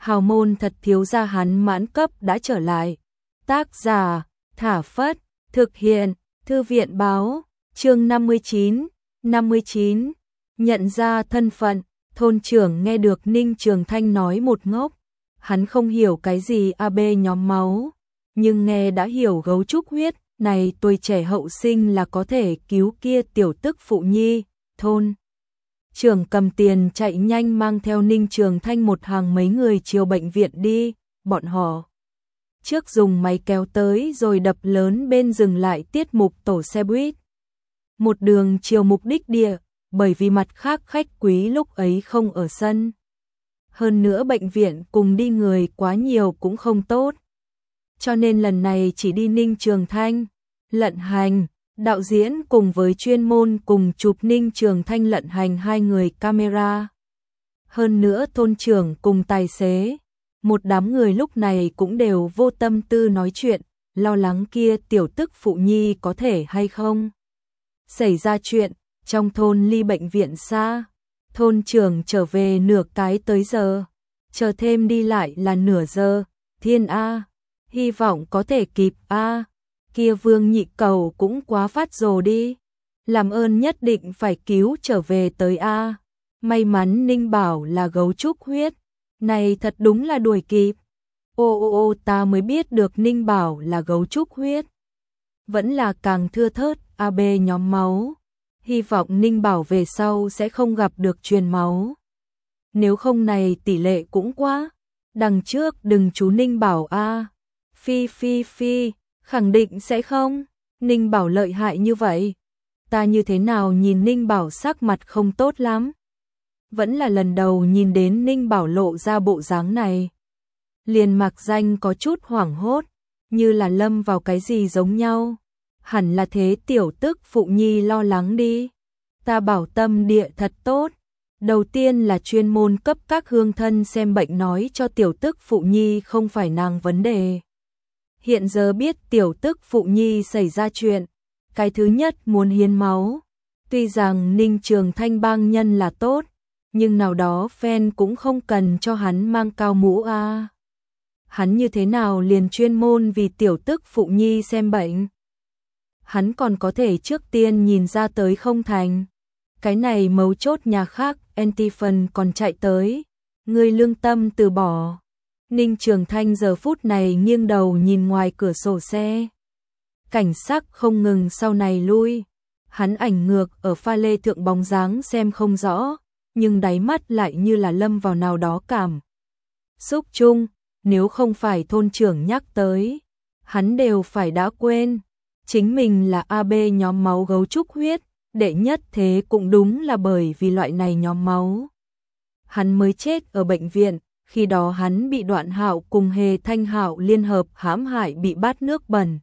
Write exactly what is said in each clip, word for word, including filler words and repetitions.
hào môn thật thiếu gia hắn mãn cấp đã trở lại. Tác giả, Thả Phất, thực hiện, Thư viện báo, chương năm mươi chín, năm mươi chín, nhận ra thân phận, thôn trưởng nghe được Ninh Trường Thanh nói một ngốc, hắn không hiểu cái gì a bê nhóm máu, nhưng nghe đã hiểu gấu trúc huyết, này tuổi trẻ hậu sinh là có thể cứu kia tiểu tức phụ nhi, thôn. Trưởng cầm tiền chạy nhanh mang theo Ninh Trường Thanh một hàng mấy người chiều bệnh viện đi, bọn họ trước dùng máy kéo tới rồi đập lớn bên dừng lại tiết mục tổ xe buýt. Một đường chiều mục đích địa, bởi vì mặt khác khách quý lúc ấy không ở sân. Hơn nữa bệnh viện cùng đi người quá nhiều cũng không tốt. Cho nên lần này chỉ đi Ninh Trường Thanh, Lận Hành, đạo diễn cùng với chuyên môn cùng chụp Ninh Trường Thanh Lận Hành hai người camera. Hơn nữa thôn trưởng cùng tài xế, một đám người lúc này cũng đều vô tâm tư nói chuyện, lo lắng kia tiểu tức phụ nhi có thể hay không. Xảy ra chuyện, trong thôn ly bệnh viện xa, thôn trưởng trở về nửa cái tới giờ, chờ thêm đi lại là nửa giờ, thiên A, hy vọng có thể kịp A. Kia Vương Nhị Cầu cũng quá phát rồ đi, làm ơn nhất định phải cứu trở về tới A. May mắn Ninh bảo là gấu trúc huyết, này thật đúng là đuổi kịp. Ô ô ô ta mới biết được Ninh bảo là gấu trúc huyết, vẫn là càng thưa thớt a bê nhóm máu, hy vọng Ninh bảo về sau sẽ không gặp được truyền máu. Nếu không này tỷ lệ cũng quá, đằng trước đừng chú Ninh bảo a. Phi phi phi, khẳng định sẽ không, Ninh bảo lợi hại như vậy. Ta như thế nào nhìn Ninh bảo sắc mặt không tốt lắm. Vẫn là lần đầu nhìn đến Ninh bảo lộ ra bộ dáng này. Liền mặc danh có chút hoảng hốt, như là lâm vào cái gì giống nhau. Hẳn là thế tiểu tức phụ nhi lo lắng đi. Ta bảo tâm địa thật tốt. Đầu tiên là chuyên môn cấp các hương thân xem bệnh nói cho tiểu tức phụ nhi không phải nàng vấn đề. Hiện giờ biết tiểu tức phụ nhi xảy ra chuyện, cái thứ nhất muốn hiến máu. Tuy rằng Ninh Trường Thanh bang nhân là tốt, nhưng nào đó fan cũng không cần cho hắn mang cao mũ a. À. Hắn như thế nào liền chuyên môn vì tiểu tức phụ nhi xem bệnh. Hắn còn có thể trước tiên nhìn ra tới không thành. Cái này mấu chốt nhà khác, Antiphon còn chạy tới. Người lương tâm từ bỏ. Ninh Trường Thanh giờ phút này nghiêng đầu nhìn ngoài cửa sổ xe. Cảnh sắc không ngừng sau này lui. Hắn ảnh ngược ở pha lê thượng bóng dáng xem không rõ, nhưng đáy mắt lại như là lâm vào nào đó cảm xúc chung, nếu không phải thôn trưởng nhắc tới, hắn đều phải đã quên. Chính mình là a bê nhóm máu gấu trúc huyết, đệ nhất thế cũng đúng là bởi vì loại này nhóm máu. Hắn mới chết ở bệnh viện, khi đó hắn bị Đoạn Hạo cùng Hề Thanh Hạo liên hợp hãm hại bị bát nước bẩn.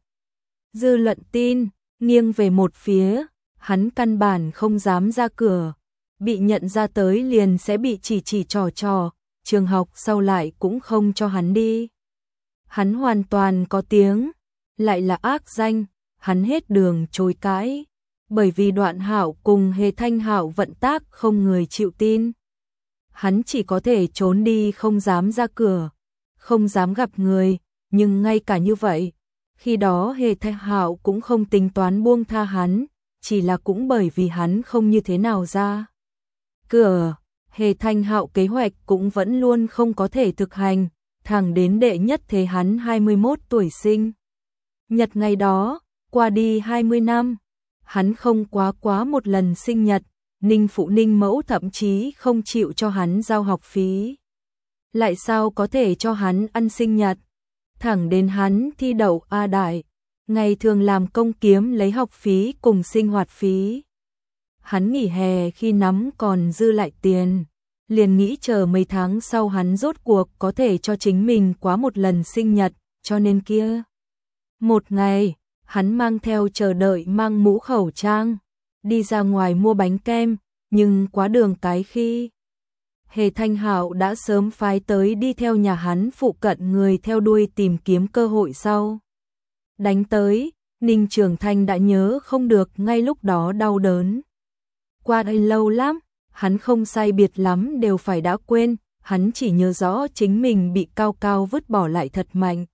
Dư luận tin, nghiêng về một phía, hắn căn bản không dám ra cửa, bị nhận ra tới liền sẽ bị chỉ chỉ trò trò, trường học sau lại cũng không cho hắn đi. Hắn hoàn toàn có tiếng, lại là ác danh, hắn hết đường chối cãi, bởi vì Đoạn Hạo cùng Hề Thanh Hạo vận tác không người chịu tin. Hắn chỉ có thể trốn đi không dám ra cửa, không dám gặp người, nhưng ngay cả như vậy, khi đó Hề Thanh Hạo cũng không tính toán buông tha hắn, chỉ là cũng bởi vì hắn không như thế nào ra cửa, Hề Thanh Hạo kế hoạch cũng vẫn luôn không có thể thực hành, thẳng đến đệ nhất thế hắn hai mươi mốt tuổi sinh. Nhật ngày đó, qua đi hai mươi năm, hắn không quá quá một lần sinh nhật, Ninh phụ Ninh mẫu thậm chí không chịu cho hắn giao học phí. Lại sao có thể cho hắn ăn sinh nhật? Thẳng đến hắn thi đậu A Đại, ngày thường làm công kiếm lấy học phí cùng sinh hoạt phí. Hắn nghỉ hè khi nắm còn dư lại tiền, liền nghĩ chờ mấy tháng sau hắn rốt cuộc có thể cho chính mình quá một lần sinh nhật, cho nên kia. Một ngày, hắn mang theo chờ đợi mang mũ khẩu trang, đi ra ngoài mua bánh kem, nhưng quá đường cái khi Hề Thanh Hạo đã sớm phái tới đi theo nhà hắn phụ cận người theo đuôi tìm kiếm cơ hội sau. Đánh tới, Ninh Trường Thanh đã nhớ không được ngay lúc đó đau đớn. Qua đây lâu lắm, hắn không sai biệt lắm đều phải đã quên, hắn chỉ nhớ rõ chính mình bị cao cao vứt bỏ lại thật mạnh.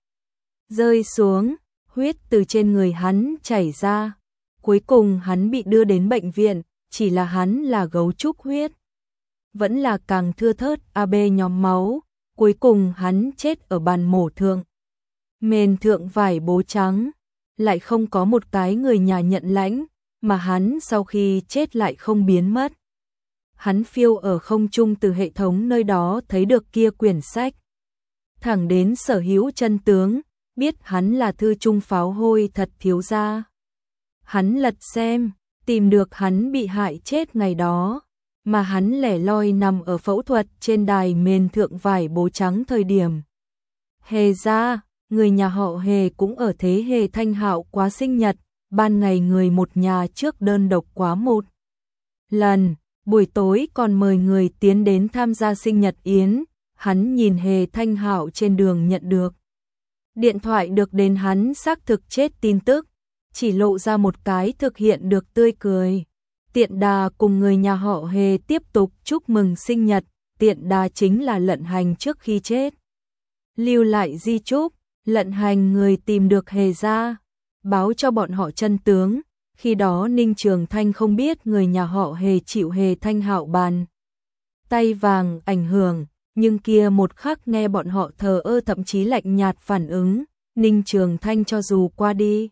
Rơi xuống, huyết từ trên người hắn chảy ra. Cuối cùng hắn bị đưa đến bệnh viện, chỉ là hắn là gấu trúc huyết. Vẫn là càng thưa thớt a bê nhóm máu, cuối cùng hắn chết ở bàn mổ thượng. Mền thượng vải bố trắng, lại không có một cái người nhà nhận lãnh, mà hắn sau khi chết lại không biến mất. Hắn phiêu ở không trung từ hệ thống nơi đó thấy được kia quyển sách. Thẳng đến Sở Hữu chân tướng, biết hắn là thư trung pháo hôi thật thiếu gia. Hắn lật xem, tìm được hắn bị hại chết ngày đó, mà hắn lẻ loi nằm ở phẫu thuật trên đài mền thượng vải bố trắng thời điểm. Hề ra, người nhà họ Hề cũng ở thế Hề Thanh Hạo quá sinh nhật, ban ngày người một nhà trước đơn độc quá một lần, buổi tối còn mời người tiến đến tham gia sinh nhật yến, hắn nhìn Hề Thanh Hạo trên đường nhận được. Điện thoại được đến hắn xác thực chết tin tức, chỉ lộ ra một cái thực hiện được tươi cười. Tiện đà cùng người nhà họ Hề tiếp tục chúc mừng sinh nhật, tiện đà chính là Lận Hành trước khi chết. Lưu lại di chúc, Lận Hành người tìm được Hề ra, báo cho bọn họ chân tướng, khi đó Ninh Trường Thanh không biết người nhà họ Hề chịu Hề Thanh Hạo bàn tay vàng ảnh hưởng, nhưng kia một khắc nghe bọn họ thờ ơ thậm chí lạnh nhạt phản ứng, Ninh Trường Thanh cho dù qua đi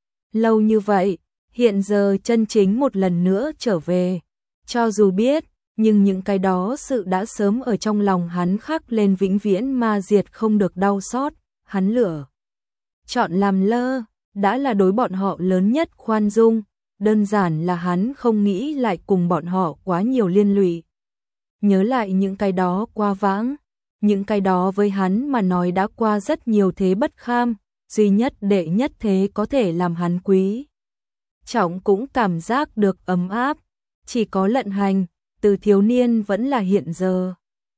lâu như vậy, hiện giờ chân chính một lần nữa trở về, cho dù biết, nhưng những cái đó sự đã sớm ở trong lòng hắn khắc lên vĩnh viễn ma diệt không được đau xót, hắn lựa chọn làm lơ, đã là đối bọn họ lớn nhất khoan dung, đơn giản là hắn không nghĩ lại cùng bọn họ quá nhiều liên lụy. Nhớ lại những cái đó qua vãng, những cái đó với hắn mà nói đã qua rất nhiều thế bất kham, duy nhất đệ nhất thế có thể làm hắn quý trọng cũng cảm giác được ấm áp, chỉ có Lận Hành, từ thiếu niên vẫn là hiện giờ.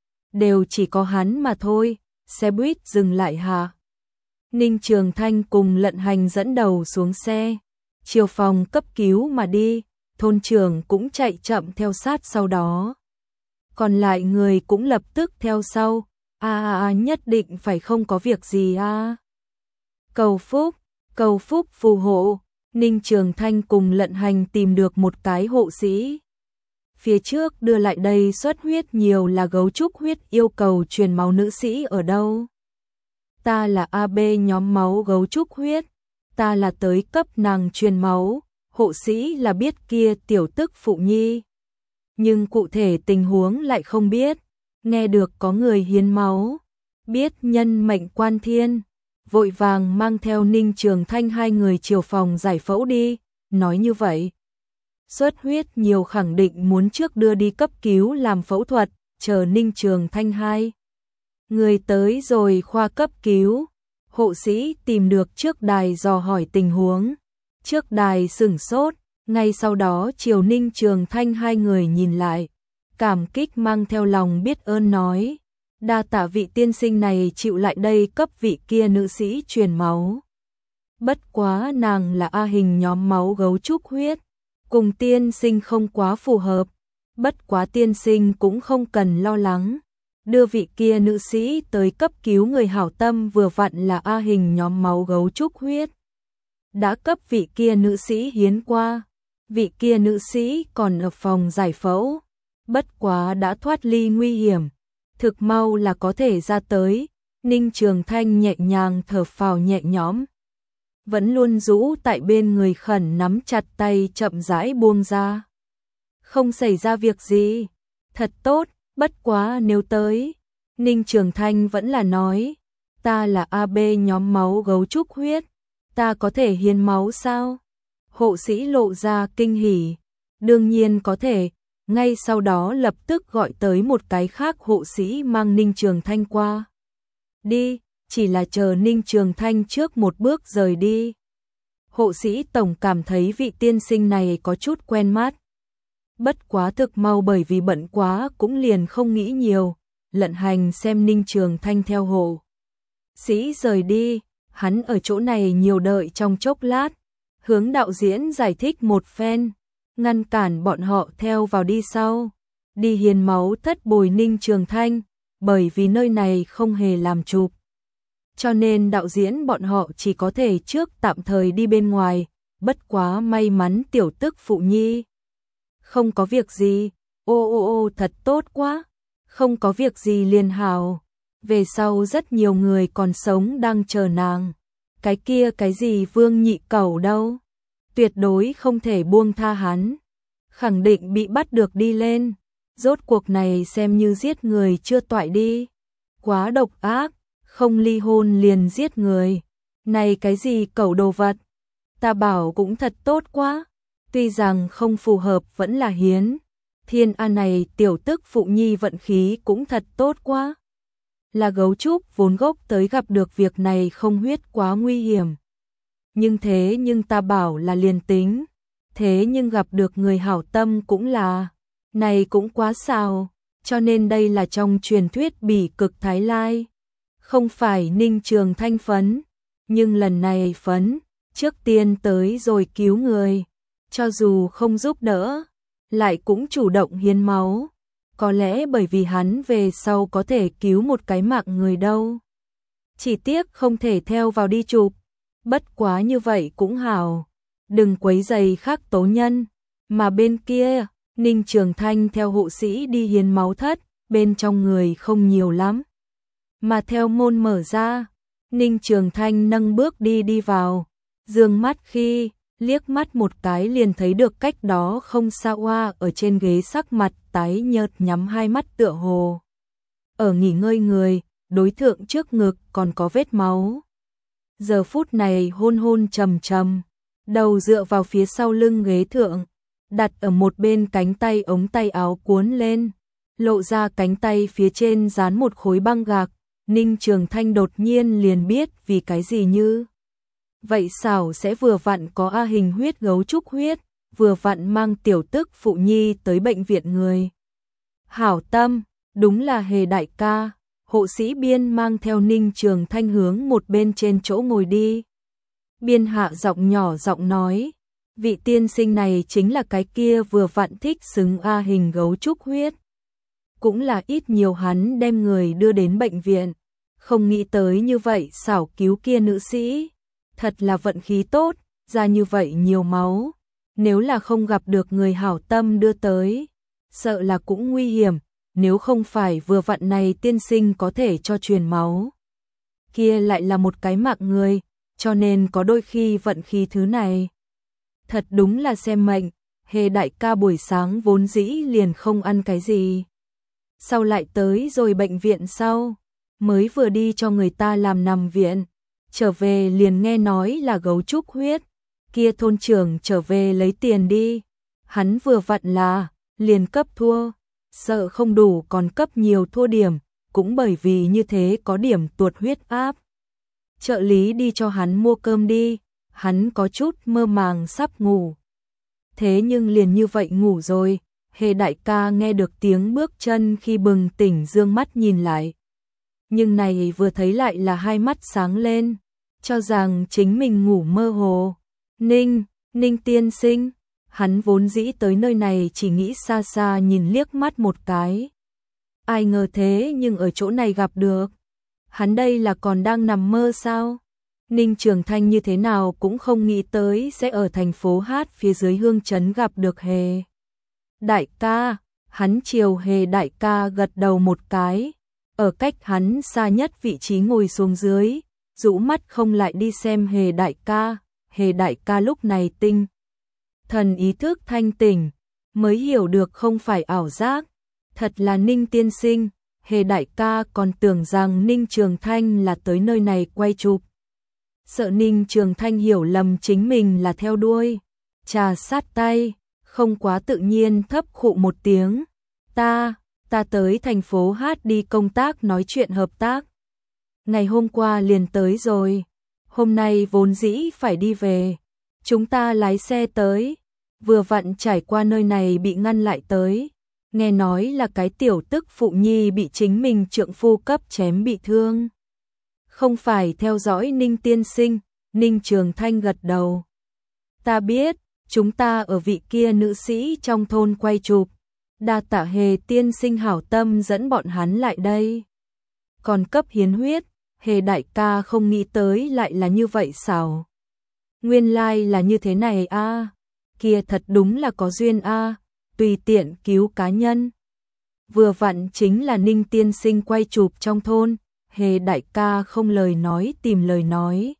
Đều chỉ có hắn mà thôi, xe buýt dừng lại hạ. Ninh Trường Thanh cùng Lận Hành dẫn đầu xuống xe, chiều phòng cấp cứu mà đi, thôn trưởng cũng chạy chậm theo sát sau đó. Còn lại người cũng lập tức theo sau, a a a nhất định phải không có việc gì a. À. Cầu phúc, cầu phúc phù hộ, Ninh Trường Thanh cùng Lận Hành tìm được một cái hộ sĩ. Phía trước đưa lại đây xuất huyết nhiều là gấu trúc huyết yêu cầu truyền máu nữ sĩ ở đâu? Ta là a bê nhóm máu gấu trúc huyết, ta là tới cấp nàng truyền máu, hộ sĩ là biết kia tiểu tức phụ nhi. Nhưng cụ thể tình huống lại không biết, nghe được có người hiến máu, biết nhân mệnh quan thiên, vội vàng mang theo Ninh Trường Thanh hai người chiều phòng giải phẫu đi, nói như vậy. Xuất huyết nhiều khẳng định muốn trước đưa đi cấp cứu làm phẫu thuật, chờ Ninh Trường Thanh hai người tới rồi khoa cấp cứu, hộ sĩ tìm được trước đài dò hỏi tình huống. Trước đài sửng sốt, ngay sau đó chiều Ninh Trường Thanh hai người nhìn lại, cảm kích mang theo lòng biết ơn nói, đa tạ vị tiên sinh này chịu lại đây cấp vị kia nữ sĩ truyền máu. Bất quá nàng là A hình nhóm máu gấu trúc huyết, cùng tiên sinh không quá phù hợp, bất quá tiên sinh cũng không cần lo lắng. Đưa vị kia nữ sĩ tới cấp cứu người hảo tâm vừa vặn là A hình nhóm máu gấu trúc huyết. Đã cấp vị kia nữ sĩ hiến qua, vị kia nữ sĩ còn ở phòng giải phẫu, bất quá đã thoát ly nguy hiểm, thực mau là có thể ra tới. Ninh Trường Thanh nhẹ nhàng thở phào nhẹ nhõm, vẫn luôn rũ tại bên người khẩn nắm chặt tay chậm rãi buông ra. Không xảy ra việc gì, thật tốt, bất quá nếu tới, Ninh Trường Thanh vẫn là nói, ta là a bê nhóm máu gấu trúc huyết, ta có thể hiến máu sao? Hộ sĩ lộ ra kinh hỉ, đương nhiên có thể, ngay sau đó lập tức gọi tới một cái khác hộ sĩ mang Ninh Trường Thanh qua. Đi, chỉ là chờ Ninh Trường Thanh trước một bước rời đi. Hộ sĩ tổng cảm thấy vị tiên sinh này có chút quen mắt. Bất quá thực mau bởi vì bận quá cũng liền không nghĩ nhiều, Lận Hành xem Ninh Trường Thanh theo hộ sĩ rời đi, hắn ở chỗ này nhiều đợi trong chốc lát, hướng đạo diễn giải thích một phen, ngăn cản bọn họ theo vào đi sau. Đi hiến máu thất bồi Ninh Trường Thanh, bởi vì nơi này không hề làm chụp. Cho nên đạo diễn bọn họ chỉ có thể trước tạm thời đi bên ngoài, bất quá may mắn tiểu tức phụ nhi. Không có việc gì, ô ô ô thật tốt quá, không có việc gì liền hào. Về sau rất nhiều người còn sống đang chờ nàng. Cái kia cái gì Vương Nhị Cẩu đâu, tuyệt đối không thể buông tha hắn. Khẳng định bị bắt được đi lên. Rốt cuộc này xem như giết người chưa toại đi. Quá độc ác, không ly hôn liền giết người. Này cái gì cẩu đồ vật, ta bảo cũng thật tốt quá. Tuy rằng không phù hợp vẫn là hiến. Thiên A này tiểu tức phụ nhi vận khí cũng thật tốt quá. Là gấu trúc vốn gốc tới gặp được việc này không huyết quá nguy hiểm. Nhưng thế nhưng ta bảo là liền tính. Thế nhưng gặp được người hảo tâm cũng là, này cũng quá xào, cho nên đây là trong truyền thuyết bỉ cực Thái Lai. Không phải Ninh Trường Thanh phấn, nhưng lần này phấn, trước tiên tới rồi cứu người, cho dù không giúp đỡ, lại cũng chủ động hiến máu. Có lẽ bởi vì hắn về sau có thể cứu một cái mạng người đâu. Chỉ tiếc không thể theo vào đi chụp, bất quá như vậy cũng hảo. Đừng quấy rầy khác tố nhân, mà bên kia, Ninh Trường Thanh theo hộ sĩ đi hiến máu thất, bên trong người không nhiều lắm. Mà theo môn mở ra, Ninh Trường Thanh nâng bước đi đi vào, dương mắt khi, liếc mắt một cái liền thấy được cách đó không xa Oa ở trên ghế sắc mặt tái nhợt nhắm hai mắt tựa hồ. Ở nghỉ ngơi người, đối tượng trước ngực còn có vết máu. Giờ phút này hôn hôn trầm trầm. Đầu dựa vào phía sau lưng ghế thượng, đặt ở một bên cánh tay ống tay áo cuốn lên, lộ ra cánh tay phía trên dán một khối băng gạc. Ninh Trường Thanh đột nhiên liền biết vì cái gì như vậy xảo sẽ vừa vặn có A hình huyết gấu trúc huyết, vừa vặn mang tiểu tức phụ nhi tới bệnh viện người. Hảo tâm, đúng là Hề đại ca. Hộ sĩ Biên mang theo Ninh Trường Thanh hướng một bên trên chỗ ngồi đi. Biên hạ giọng nhỏ giọng nói, vị tiên sinh này chính là cái kia vừa vặn thích xứng A hình gấu trúc huyết. Cũng là ít nhiều hắn đem người đưa đến bệnh viện, không nghĩ tới như vậy xảo cứu kia nữ sĩ. Thật là vận khí tốt, ra như vậy nhiều máu, nếu là không gặp được người hảo tâm đưa tới, sợ là cũng nguy hiểm, nếu không phải vừa vặn này tiên sinh có thể cho truyền máu. Kia lại là một cái mạng người, cho nên có đôi khi vận khí thứ này. Thật đúng là xem mệnh, Hề đại ca buổi sáng vốn dĩ liền không ăn cái gì. Sau lại tới rồi bệnh viện sau, mới vừa đi cho người ta làm nằm viện, trở về liền nghe nói là gấu trúc huyết, kia thôn trưởng trở về lấy tiền đi. Hắn vừa vặn là, liền cấp thua, sợ không đủ còn cấp nhiều thua điểm, cũng bởi vì như thế có điểm tuột huyết áp. Trợ lý đi cho hắn mua cơm đi, hắn có chút mơ màng sắp ngủ. Thế nhưng liền như vậy ngủ rồi, Hề đại ca nghe được tiếng bước chân khi bừng tỉnh dương mắt nhìn lại. Nhưng này vừa thấy lại là hai mắt sáng lên, cho rằng chính mình ngủ mơ hồ. Ninh, Ninh tiên sinh, hắn vốn dĩ tới nơi này chỉ nghĩ xa xa nhìn liếc mắt một cái. Ai ngờ thế nhưng ở chỗ này gặp được. Hắn đây là còn đang nằm mơ sao? Ninh Trường Thanh như thế nào cũng không nghĩ tới sẽ ở thành phố Hát phía dưới Hương Trấn gặp được Hề đại ca. Hắn chiều Hề đại ca gật đầu một cái, ở cách hắn xa nhất vị trí ngồi xuống dưới, rũ mắt không lại đi xem Hề đại ca. Hề đại ca lúc này tinh thần ý thức thanh tỉnh, mới hiểu được không phải ảo giác, thật là Ninh tiên sinh. Hề đại ca còn tưởng rằng Ninh Trường Thanh là tới nơi này quay chụp, sợ Ninh Trường Thanh hiểu lầm chính mình là theo đuôi, trà sát tay, không quá tự nhiên thấp khụ một tiếng. Ta, ta tới thành phố Hát đi công tác nói chuyện hợp tác. Ngày hôm qua liền tới rồi, hôm nay vốn dĩ phải đi về. Chúng ta lái xe tới, vừa vặn trải qua nơi này bị ngăn lại tới. Nghe nói là cái tiểu tức phụ nhi bị chính mình trượng phu cấp chém bị thương. Không phải theo dõi Ninh tiên sinh. Ninh Trường Thanh gật đầu. Ta biết, chúng ta ở vị kia nữ sĩ trong thôn quay chụp. Đa tạ Hề tiên sinh hảo tâm dẫn bọn hắn lại đây. còn cấp hiến huyết, Hề đại ca không nghĩ tới lại là như vậy sao? Nguyên lai là như thế này a, à. Kia thật đúng là có duyên a, à. Tùy tiện cứu cá nhân. Vừa vặn chính là Ninh tiên sinh quay chụp trong thôn, Hề đại ca không lời nói tìm lời nói.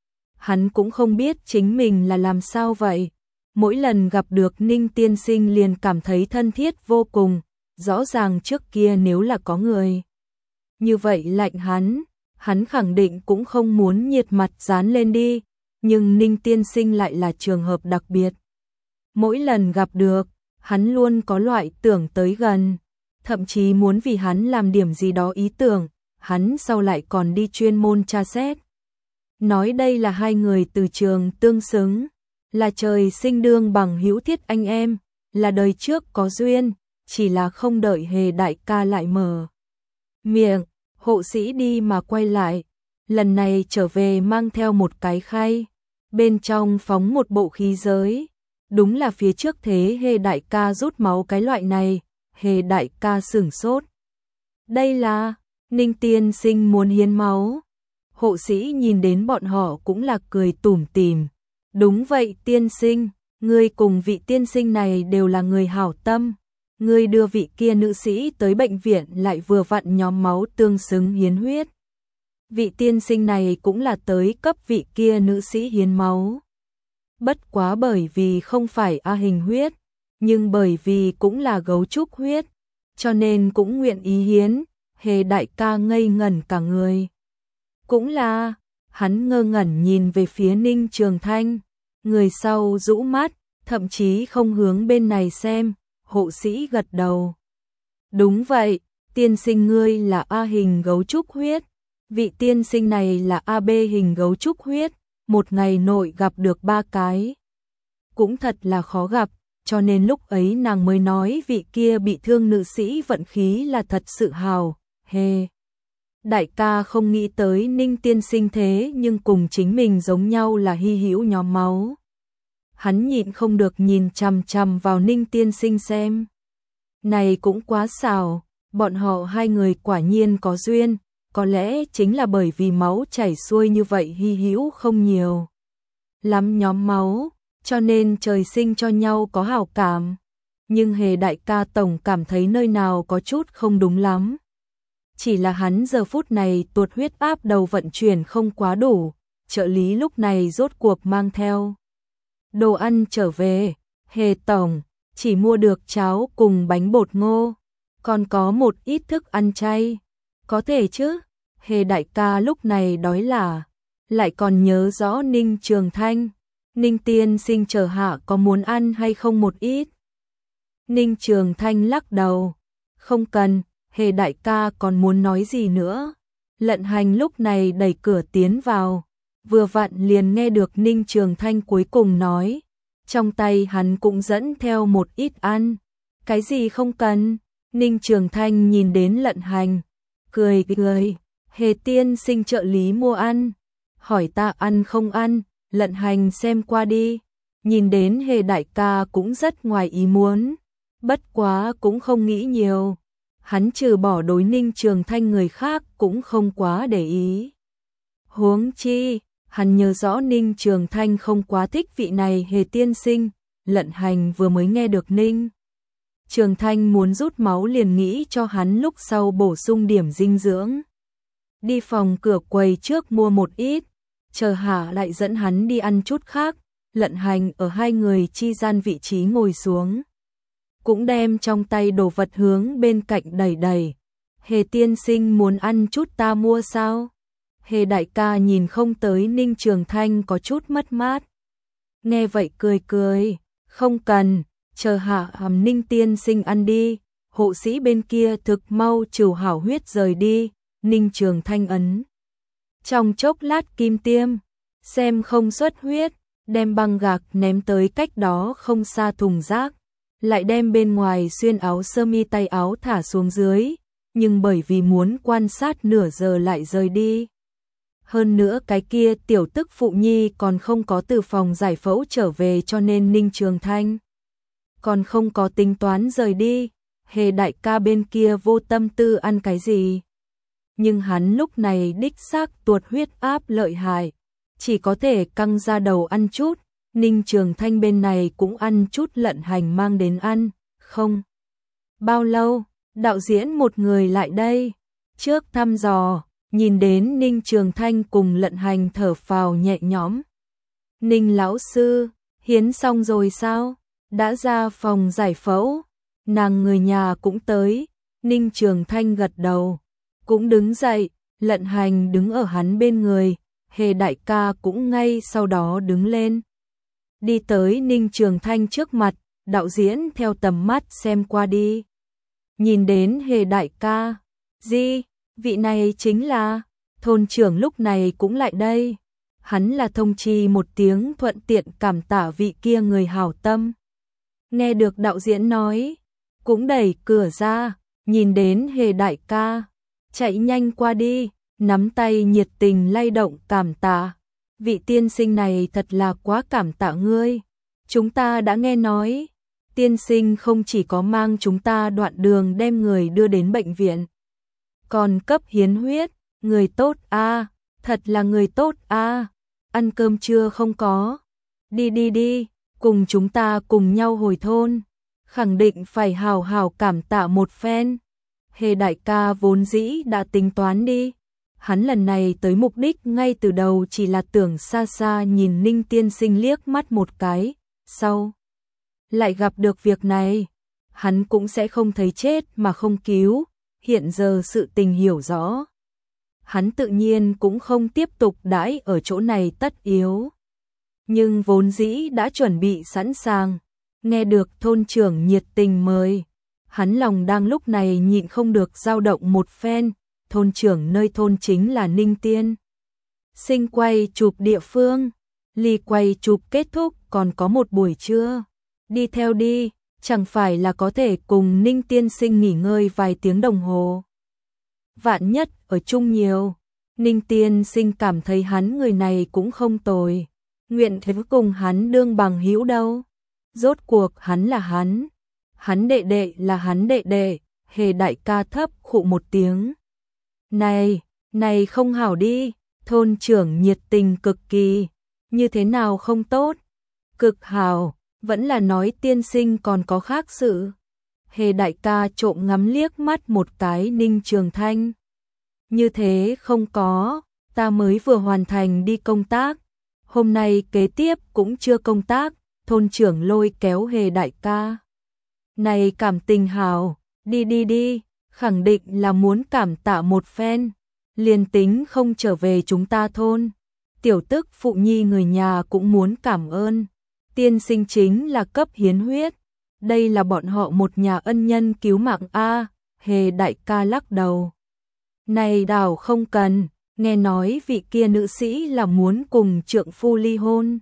Hắn cũng không biết chính mình là làm sao vậy. Mỗi lần gặp được Ninh tiên sinh liền cảm thấy thân thiết vô cùng, rõ ràng trước kia nếu là có người như vậy lạnh hắn, hắn khẳng định cũng không muốn nhiệt mặt dán lên đi, nhưng Ninh tiên sinh lại là trường hợp đặc biệt. Mỗi lần gặp được, hắn luôn có loại tưởng tới gần, thậm chí muốn vì hắn làm điểm gì đó ý tưởng, hắn sau lại còn đi chuyên môn tra xét. Nói đây là hai người từ trường tương xứng, là trời sinh đương bằng hữu thiết anh em, là đời trước có duyên, chỉ là không đợi Hề đại ca lại mở miệng, hộ sĩ đi mà quay lại, lần này trở về mang theo một cái khay, bên trong phóng một bộ khí giới, đúng là phía trước thế Hề đại ca rút máu cái loại này, Hề đại ca sửng sốt. Đây là, Ninh tiên sinh muốn hiến máu. Hộ sĩ nhìn đến bọn họ cũng là cười tủm tỉm. Đúng vậy tiên sinh, ngươi cùng vị tiên sinh này đều là người hảo tâm. Ngươi đưa vị kia nữ sĩ tới bệnh viện lại vừa vặn nhóm máu tương xứng hiến huyết. Vị tiên sinh này cũng là tới cấp vị kia nữ sĩ hiến máu. Bất quá bởi vì không phải A hình huyết, nhưng bởi vì cũng là gấu trúc huyết, cho nên cũng nguyện ý hiến. Hề đại ca ngây ngẩn cả người. Cũng là, hắn ngơ ngẩn nhìn về phía Ninh Trường Thanh, người sau rũ mắt, thậm chí không hướng bên này xem, hộ sĩ gật đầu. Đúng vậy, tiên sinh ngươi là A hình gấu trúc huyết, vị tiên sinh này là A B hình gấu trúc huyết, một ngày nội gặp được ba cái. Cũng thật là khó gặp, cho nên lúc ấy nàng mới nói vị kia bị thương nữ sĩ vận khí là thật sự hào, Hề. Đại ca không nghĩ tới Ninh tiên sinh thế nhưng cùng chính mình giống nhau là hy hữu nhóm máu. Hắn nhịn không được nhìn chằm chằm vào Ninh tiên sinh xem. Này cũng quá xảo, bọn họ hai người quả nhiên có duyên, có lẽ chính là bởi vì máu chảy xuôi như vậy hy hữu không nhiều lắm nhóm máu, cho nên trời sinh cho nhau có hảo cảm. Nhưng Hề đại ca tổng cảm thấy nơi nào có chút không đúng lắm. Chỉ là hắn giờ phút này tuột huyết áp đầu vận chuyển không quá đủ, trợ lý lúc này rốt cuộc mang theo đồ ăn trở về, Hề tổng, chỉ mua được cháo cùng bánh bột ngô, còn có một ít thức ăn chay, có thể chứ? Hề đại ca lúc này đói là, lại còn nhớ rõ Ninh Trường Thanh, Ninh tiên sinh chờ hạ có muốn ăn hay không một ít? Ninh Trường Thanh lắc đầu, không cần. Hề đại ca còn muốn nói gì nữa. Lận Hành lúc này đẩy cửa tiến vào, vừa vặn liền nghe được Ninh Trường Thanh cuối cùng nói, trong tay hắn cũng dẫn theo một ít ăn. Cái gì không cần? Ninh Trường Thanh nhìn đến Lận Hành, cười cười, Hề tiên sinh trợ lý mua ăn, hỏi ta ăn không ăn. Lận Hành xem qua đi, nhìn đến Hề đại ca cũng rất ngoài ý muốn, bất quá cũng không nghĩ nhiều. Hắn trừ bỏ đối Ninh Trường Thanh người khác cũng không quá để ý. Huống chi, hắn nhớ rõ Ninh Trường Thanh không quá thích vị này Hề tiên sinh. Lận Hành vừa mới nghe được Ninh Trường Thanh muốn rút máu liền nghĩ cho hắn lúc sau bổ sung điểm dinh dưỡng. Đi phòng cửa quầy trước mua một ít, chờ hạ lại dẫn hắn đi ăn chút khác. Lận Hành ở hai người chi gian vị trí ngồi xuống, cũng đem trong tay đồ vật hướng bên cạnh đẩy đẩy. Hề tiên sinh muốn ăn chút ta mua sao? Hề đại ca nhìn không tới Ninh Trường Thanh có chút mất mát. Nghe vậy cười cười, không cần, chờ hạ hầm Ninh tiên sinh ăn đi. Hộ sĩ bên kia thực mau trừ hảo huyết rời đi. Ninh Trường Thanh ấn trong chốc lát kim tiêm, xem không xuất huyết, đem băng gạc ném tới cách đó không xa thùng rác. Lại đem bên ngoài xuyên áo sơ mi tay áo thả xuống dưới, nhưng bởi vì muốn quan sát nửa giờ lại rời đi. Hơn nữa cái kia tiểu tức phụ nhi còn không có từ phòng giải phẫu trở về cho nên Ninh Trường Thanh còn không có tính toán rời đi. Hề đại ca bên kia vô tâm tư ăn cái gì. nhưng hắn lúc này đích xác tuột huyết áp lợi hại, chỉ có thể căng ra đầu ăn chút. Ninh Trường Thanh bên này cũng ăn chút lợn hành mang đến ăn, không bao lâu, đạo diễn một người lại đây, trước thăm dò, nhìn đến Ninh Trường Thanh cùng lợn hành thở phào nhẹ nhõm. Ninh lão sư, hiến xong rồi sao? Đã ra phòng giải phẫu, nàng người nhà cũng tới. Ninh Trường Thanh gật đầu, cũng đứng dậy, lợn hành đứng ở hắn bên người, Hề đại ca cũng ngay sau đó đứng lên. Đi tới Ninh Trường Thanh trước mặt, đạo diễn theo tầm mắt xem qua đi. Nhìn đến Hề đại ca, gì, vị này chính là, thôn trưởng lúc này cũng lại đây. Hắn là thông chi một tiếng thuận tiện cảm tạ vị kia người hảo tâm. Nghe được đạo diễn nói, cũng đẩy cửa ra, nhìn đến Hề đại ca, chạy nhanh qua đi, nắm tay nhiệt tình lay động cảm tạ. Vị tiên sinh này thật là quá cảm tạ ngươi. Chúng ta đã nghe nói, tiên sinh không chỉ có mang chúng ta đoạn đường đem người đưa đến bệnh viện, còn cấp hiến huyết, người tốt a, thật là người tốt a. Ăn cơm trưa không có? Đi đi đi, cùng chúng ta cùng nhau hồi thôn, khẳng định phải hào hào cảm tạ một phen. Hề đại ca vốn dĩ đã tính toán đi. Hắn lần này tới mục đích ngay từ đầu chỉ là tưởng xa xa nhìn Ninh tiên sinh liếc mắt một cái, sau lại gặp được việc này, hắn cũng sẽ không thấy chết mà không cứu. Hiện giờ sự tình hiểu rõ, hắn tự nhiên cũng không tiếp tục đãi ở chỗ này tất yếu. Nhưng vốn dĩ đã chuẩn bị sẵn sàng, nghe được thôn trưởng nhiệt tình mời, hắn lòng đang lúc này nhịn không được dao động một phen. Thôn trưởng nơi thôn chính là Ninh Tiên Sinh quay chụp địa phương, ly quay chụp kết thúc còn có một buổi trưa. Đi theo đi, chẳng phải là có thể cùng Ninh Tiên Sinh nghỉ ngơi vài tiếng đồng hồ. Vạn nhất ở chung nhiều, Ninh Tiên Sinh cảm thấy hắn người này cũng không tồi, nguyện thế cùng hắn đương bằng hữu đâu. Rốt cuộc hắn là hắn, hắn đệ đệ là hắn đệ đệ. Hề đại ca thấp khụ một tiếng. Này, này không hảo đi, thôn trưởng nhiệt tình cực kỳ, như thế nào không tốt? Cực hảo, vẫn là nói tiên sinh còn có khác sự. Hề đại ca trộm ngắm liếc mắt một cái Ninh Trường Thanh. Như thế không có, ta mới vừa hoàn thành đi công tác, hôm nay kế tiếp cũng chưa công tác. Thôn trưởng lôi kéo Hề đại ca. Này cảm tình hảo, đi đi đi, khẳng định là muốn cảm tạ một phen, liền tính không trở về chúng ta thôn. Tiểu tức phụ nhi người nhà cũng muốn cảm ơn, tiên sinh chính là cấp hiến huyết, đây là bọn họ một nhà ân nhân cứu mạng a. Hề đại ca lắc đầu. Này đảo không cần, nghe nói vị kia nữ sĩ là muốn cùng trượng phu ly hôn.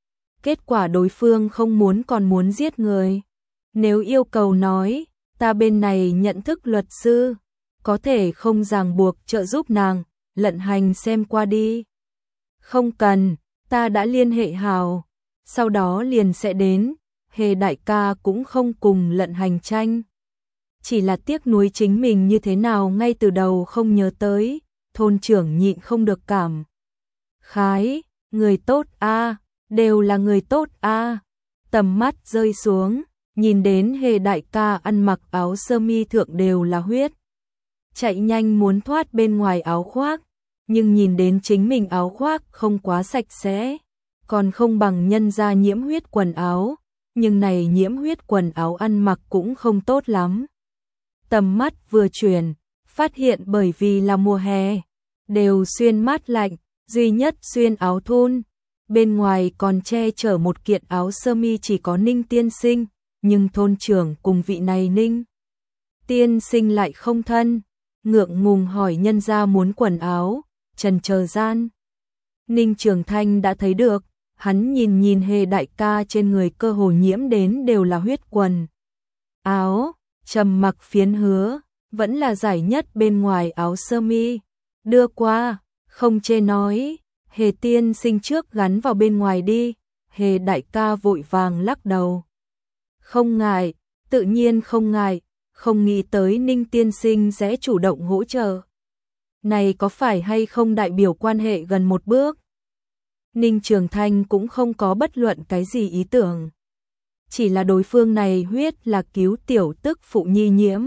Kết quả đối phương không muốn còn muốn giết người. Nếu yêu cầu nói, ta bên này nhận thức luật sư, có thể không ràng buộc trợ giúp nàng, lận hành xem qua đi. Không cần, ta đã liên hệ hào, sau đó liền sẽ đến. Hề đại ca cũng không cùng lận hành tranh, chỉ là tiếc nuối chính mình như thế nào ngay từ đầu không nhớ tới. Thôn trưởng nhịn không được cảm khái, người tốt a, đều là người tốt a. Tầm mắt rơi xuống, nhìn đến Hề đại ca ăn mặc áo sơ mi thượng đều là huyết, chạy nhanh muốn thoát bên ngoài áo khoác, nhưng nhìn đến chính mình áo khoác không quá sạch sẽ, còn không bằng nhân gia nhiễm huyết quần áo, nhưng này nhiễm huyết quần áo ăn mặc cũng không tốt lắm. Tầm mắt vừa chuyển, phát hiện bởi vì là mùa hè, đều xuyên mát lạnh, duy nhất xuyên áo thun, bên ngoài còn che chở một kiện áo sơ mi chỉ có Ninh tiên sinh, nhưng thôn trưởng cùng vị này Ninh tiên sinh lại không thân, ngượng ngùng hỏi nhân gia muốn quần áo, trần chờ gian. Ninh Trường Thanh đã thấy được, hắn nhìn nhìn Hề đại ca trên người cơ hồ nhiễm đến đều là huyết quần áo, trầm mặc phiến hứa, vẫn là giải nhất bên ngoài áo sơ mi, đưa qua, không chê nói, Hề tiên sinh trước gắn vào bên ngoài đi. Hề đại ca vội vàng lắc đầu. Không ngại, tự nhiên không ngại, không nghĩ tới Ninh tiên sinh sẽ chủ động hỗ trợ. Này có phải hay không đại biểu quan hệ gần một bước? Ninh Trường Thanh cũng không có bất luận cái gì ý tưởng. Chỉ là đối phương này huyết là cứu tiểu tức phụ nhi nhiễm.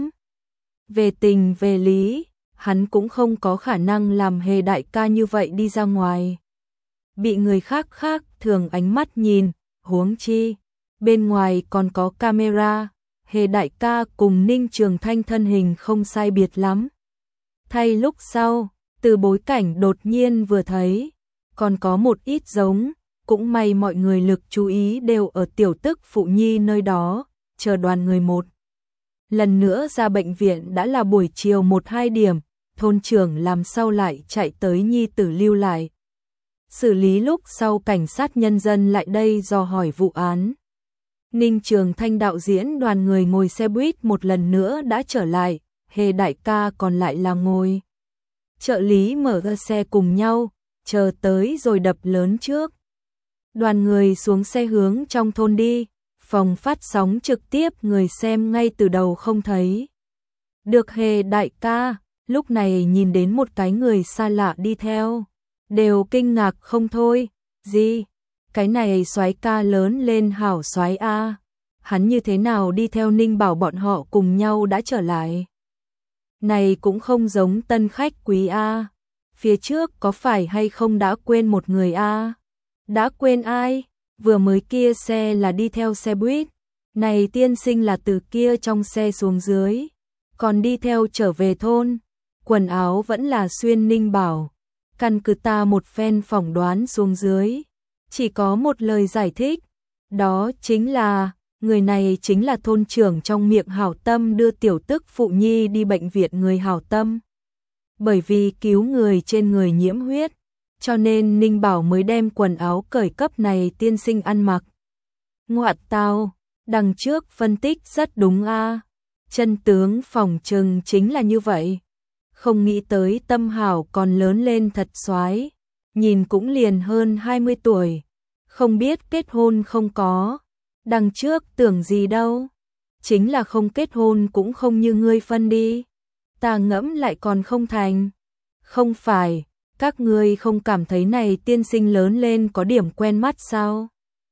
Về tình về lý, hắn cũng không có khả năng làm Hề đại ca như vậy đi ra ngoài. Bị người khác khác thường ánh mắt nhìn, huống chi. Bên ngoài còn có camera, Hề đại ca cùng Ninh Trường Thanh thân hình không sai biệt lắm. Thay lúc sau, từ bối cảnh đột nhiên vừa thấy, còn có một ít giống, cũng may mọi người lực chú ý đều ở tiểu tức phụ nhi nơi đó, chờ đoàn người một. Lần nữa ra bệnh viện đã là buổi chiều một hai điểm, thôn trưởng làm sao lại chạy tới nhi tử lưu lại. Xử lý lúc sau cảnh sát nhân dân lại đây dò hỏi vụ án. Ninh Trường Thanh đạo diễn đoàn người ngồi xe buýt một lần nữa đã trở lại, Hề đại ca còn lại là ngồi. Trợ lý mở ra xe cùng nhau, chờ tới rồi đập lớn trước. Đoàn người xuống xe hướng trong thôn đi, phòng phát sóng trực tiếp người xem ngay từ đầu không thấy. Được Hề đại ca, lúc này nhìn đến một cái người xa lạ đi theo, đều kinh ngạc không thôi, gì? Cái này soái ca lớn lên hảo soái a, hắn như thế nào đi theo Ninh Bảo bọn họ cùng nhau đã trở lại. Này cũng không giống tân khách quý a, phía trước có phải hay không đã quên một người a? Đã quên ai? Vừa mới kia xe là đi theo xe buýt, này tiên sinh là từ kia trong xe xuống dưới, còn đi theo trở về thôn, quần áo vẫn là xuyên Ninh Bảo. Căn cứ ta một phen phỏng đoán xuống dưới, chỉ có một lời giải thích, đó chính là, người này chính là thôn trưởng trong miệng hảo tâm đưa tiểu tức phụ nhi đi bệnh viện người hảo tâm. Bởi vì cứu người trên người nhiễm huyết, cho nên Ninh Bảo mới đem quần áo cởi cấp này tiên sinh ăn mặc. Ngoại tao, đằng trước phân tích rất đúng a, chân tướng phỏng chừng chính là như vậy. Không nghĩ tới Tâm Hảo còn lớn lên thật soái, nhìn cũng liền hơn hai mươi tuổi, không biết kết hôn không có, đằng trước tưởng gì đâu, chính là không kết hôn cũng không như ngươi phân đi, ta ngẫm lại còn không thành. Không phải, các ngươi không cảm thấy này tiên sinh lớn lên có điểm quen mắt sao?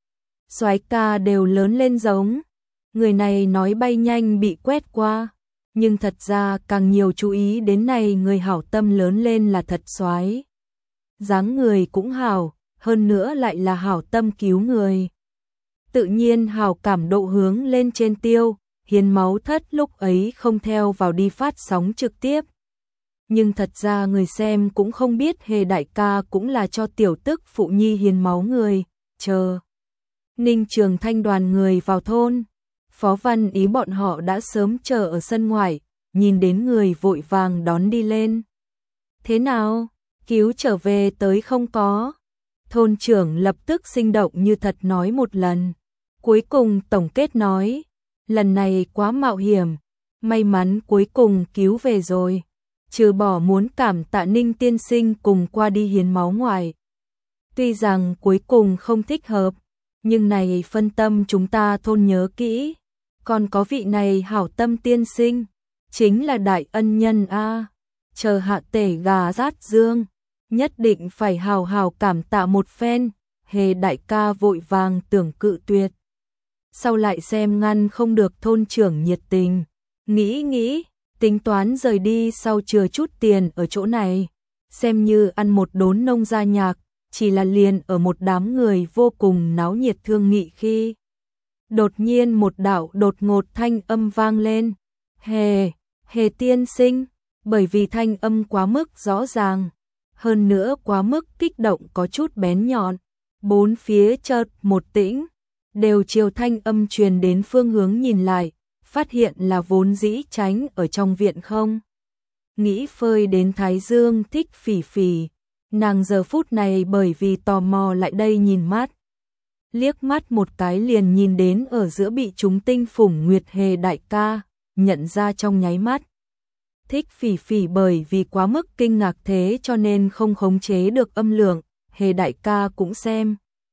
Soái ca đều lớn lên giống, người này nói bay nhanh bị quét qua. Nhưng thật ra càng nhiều chú ý đến này người hảo tâm lớn lên là thật soái. Dáng người cũng hảo, hơn nữa lại là hảo tâm cứu người. Tự nhiên hảo cảm độ hướng lên trên tiêu, hiến máu thất lúc ấy không theo vào đi phát sóng trực tiếp. Nhưng thật ra người xem cũng không biết Hề đại ca cũng là cho tiểu tức phụ nhi hiến máu người, chờ. Ninh Trường Thanh đoàn người vào thôn. Phó Văn Ý bọn họ đã sớm chờ ở sân ngoài, nhìn đến người vội vàng đón đi lên. Thế nào? Cứu trở về tới không có? Thôn trưởng lập tức sinh động như thật nói một lần. Cuối cùng tổng kết nói, lần này quá mạo hiểm, may mắn cuối cùng cứu về rồi. Trừ bỏ muốn cảm tạ Ninh tiên sinh cùng qua đi hiến máu ngoài. Tuy rằng cuối cùng không thích hợp, nhưng này phân tâm chúng ta thôn nhớ kỹ. Còn có vị này hảo tâm tiên sinh, chính là đại ân nhân a. Chờ hạ tể gà rát dương, nhất định phải hào hào cảm tạ một phen. Hề đại ca vội vàng tưởng cự tuyệt. Sau lại xem ngăn không được thôn trưởng nhiệt tình, nghĩ nghĩ, tính toán rời đi sau chừa chút tiền ở chỗ này, xem như ăn một đốn nông gia nhạc, chỉ là liền ở một đám người vô cùng náo nhiệt thương nghị khi. Đột nhiên một đạo đột ngột thanh âm vang lên. Hề, Hề tiên sinh, bởi vì thanh âm quá mức rõ ràng, hơn nữa quá mức kích động có chút bén nhọn, bốn phía chợt một tĩnh, đều chiều thanh âm truyền đến phương hướng nhìn lại, phát hiện là vốn dĩ tránh ở trong viện không. Nghĩ phơi đến Thái Dương Thích Phỉ Phỉ, nàng giờ phút này bởi vì tò mò lại đây nhìn mắt. Liếc mắt một cái liền nhìn đến ở giữa bị chúng tinh phủng Nguyệt Hề đại ca, nhận ra trong nháy mắt. Thích Phỉ Phỉ bởi vì quá mức kinh ngạc thế cho nên không khống chế được âm lượng, Hề đại ca cũng xem.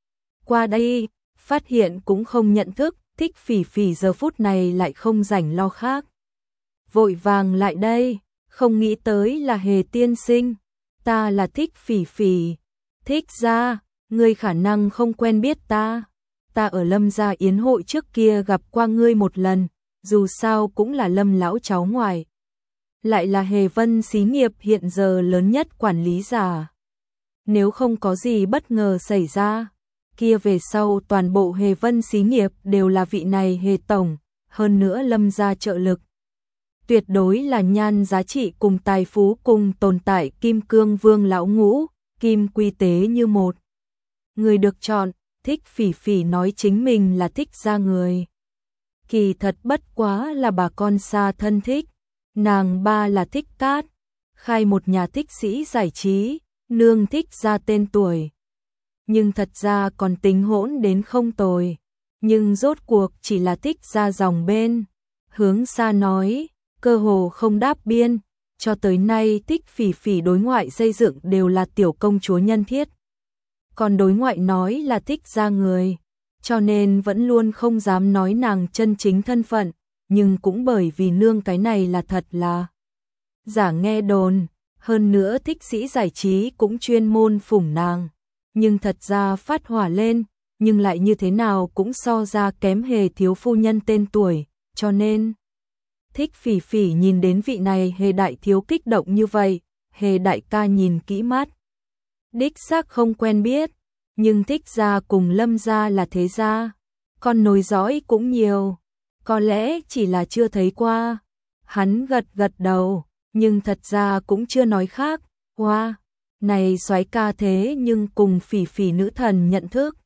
Qua đây, phát hiện cũng không nhận thức, Thích Phỉ Phỉ giờ phút này lại không rảnh lo khác. Vội vàng lại đây, Không nghĩ tới là Hề tiên sinh, ta là Thích Phỉ Phỉ. Thích gia, ngươi khả năng không quen biết ta. Ta ở Lâm gia yến hội trước kia gặp qua ngươi một lần, dù sao cũng là Lâm lão cháu ngoại. Lại là Hề Vân xí nghiệp hiện giờ lớn nhất quản lý giả. Nếu không có gì bất ngờ xảy ra, kia về sau toàn bộ Hề Vân xí nghiệp đều là vị này Hề tổng, hơn nữa Lâm gia trợ lực. Tuyệt đối là nhan giá trị cùng tài phú cùng tồn tại kim cương vương lão ngũ, kim quy tế như một. Người được chọn, Thích Phỉ Phỉ nói chính mình là Thích gia người. Kỳ thật bất quá là bà con xa thân thích, nàng ba là Thích Cát, khai một nhà thích sĩ giải trí, nương Thích gia tên tuổi. Nhưng thật ra còn tính hỗn đến không tồi, nhưng rốt cuộc chỉ là Thích gia dòng bên. Hướng Xa nói, cơ hồ không đáp biên, cho tới nay Thích Phỉ Phỉ đối ngoại xây dựng đều là tiểu công chúa nhân thiết. Còn đối ngoại nói là Thích gia người, cho nên vẫn luôn không dám nói nàng chân chính thân phận, nhưng cũng bởi vì nương cái này là thật là giả nghe đồn, hơn nữa thích sĩ giải trí cũng chuyên môn phủng nàng, nhưng thật ra phát hỏa lên, nhưng lại như thế nào cũng so ra kém Hề thiếu phu nhân tên tuổi, cho nên Thích Phỉ Phỉ nhìn đến vị này Hề đại thiếu kích động như vậy, Hề đại ca nhìn kỹ mắt. Đích xác không quen biết, nhưng Thích gia cùng Lâm gia là thế gia, con nối dõi cũng nhiều, có lẽ chỉ là chưa thấy qua. Hắn gật gật đầu, nhưng thật ra cũng chưa nói khác. Hoa, wow, này soái ca thế nhưng cùng Phỉ Phỉ nữ thần nhận thức.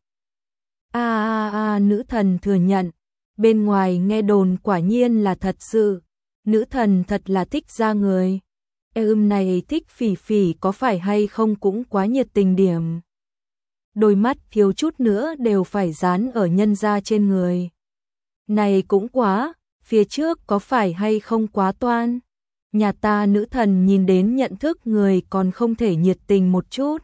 A a a nữ thần thừa nhận, bên ngoài nghe đồn quả nhiên là thật sự, nữ thần thật là Thích gia người. Ừm này Thích Phỉ Phỉ có phải hay không cũng quá nhiệt tình điểm. Đôi mắt thiếu chút nữa đều phải dán ở nhân gia trên người. Này cũng quá, phía trước có phải hay không quá toan. Nhà ta nữ thần nhìn đến nhận thức người còn không thể nhiệt tình một chút.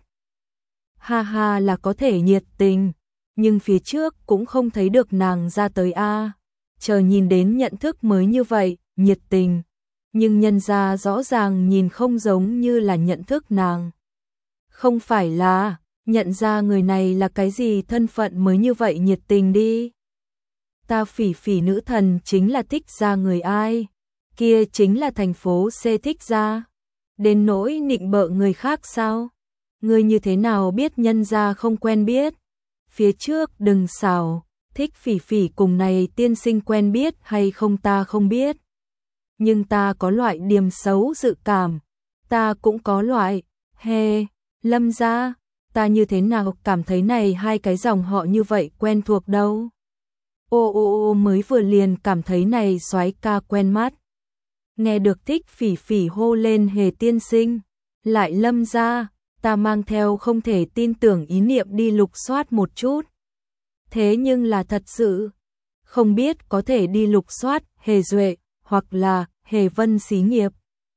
Ha ha là có thể nhiệt tình, nhưng phía trước cũng không thấy được nàng ra tới a. Chờ nhìn đến nhận thức mới như vậy, nhiệt tình. Nhưng nhân gia rõ ràng nhìn không giống như là nhận thức nàng. Không phải là nhận ra người này là cái gì thân phận mới như vậy nhiệt tình đi. Ta Phỉ Phỉ nữ thần chính là Thích gia người ai, kia chính là thành phố C Thích gia. Đến nỗi nịnh bợ người khác sao? Ngươi như thế nào biết nhân gia không quen biết? Phía trước đừng xảo, Thích Phỉ Phỉ cùng này tiên sinh quen biết hay không ta không biết. Nhưng ta có loại điềm xấu dự cảm, ta cũng có loại, hê, Lâm gia, ta như thế nào cảm thấy này hai cái dòng họ như vậy quen thuộc đâu. Ô ô ô mới vừa liền cảm thấy này soái ca quen mắt. Nghe được Thích Phỉ Phỉ hô lên Hề tiên sinh, lại Lâm gia, ta mang theo không thể tin tưởng ý niệm đi lục soát một chút. Thế nhưng là thật sự, không biết có thể đi lục soát Hề Duệ hoặc là Hề Vân xí nghiệp.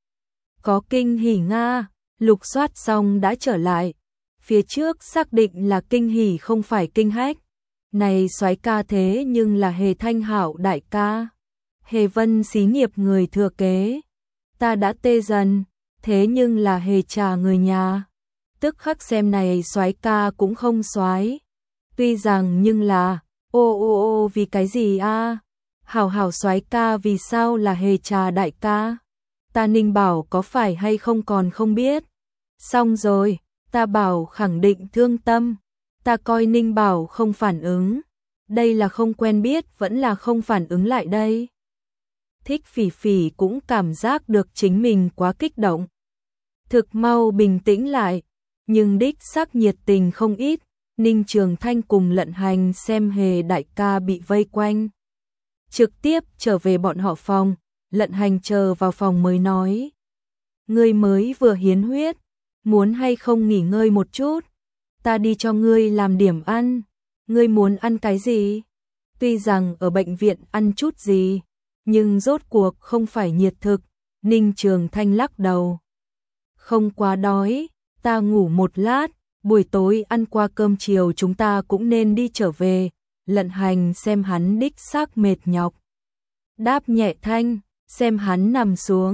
Có kinh hỉ Nga, lục soát xong đã trở lại. Phía trước xác định là kinh hỉ không phải kinh hách. Này soái ca thế nhưng là Hề Thanh Hảo đại ca. Hề Vân xí nghiệp người thừa kế. Ta đã tê dần, thế nhưng là Hề Trà người nhà. Tức khắc xem này soái ca cũng không soái. Tuy rằng nhưng là, ô ô ô vì cái gì a? Hảo hảo soái ca vì sao là Hề Trà đại ca? Ta Ninh Bảo có phải hay không còn không biết. Xong rồi, ta bảo khẳng định thương tâm. Ta coi Ninh Bảo không phản ứng. Đây là không quen biết vẫn là không phản ứng lại đây. Thích Phỉ Phỉ cũng cảm giác được chính mình quá kích động. Thực mau bình tĩnh lại, nhưng đích xác nhiệt tình không ít. Ninh Trường Thanh cùng Lận Hành xem Hề đại ca bị vây quanh. Trực tiếp trở về bọn họ phòng, Lận Hành chờ vào phòng mới nói. Ngươi mới vừa hiến huyết, muốn hay không nghỉ ngơi một chút? Ta đi cho ngươi làm điểm ăn, ngươi muốn ăn cái gì? Tuy rằng ở bệnh viện ăn chút gì, nhưng rốt cuộc không phải nhiệt thực, Ninh Trường Thanh lắc đầu. Không quá đói, ta ngủ một lát, buổi tối ăn qua cơm chiều chúng ta cũng nên đi trở về. Lận Hành xem hắn đích xác mệt nhọc. Đáp nhẹ thanh, xem hắn nằm xuống,